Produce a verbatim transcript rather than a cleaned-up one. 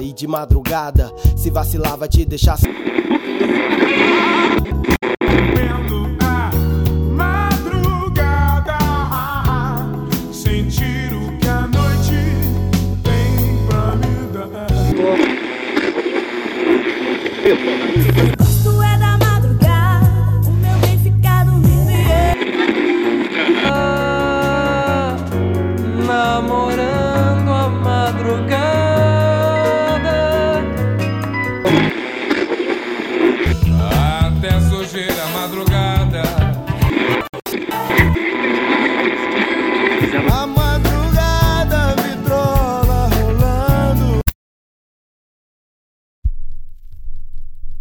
e de madrugada. Se vacilar vai te deixar Vendo a madrugada, sentir o que a noite tem pra me dar. Gosto é da madrugada, o meu bem ficar dormindo e eu ah, namorando a madrugada. Até surgir a madrugada.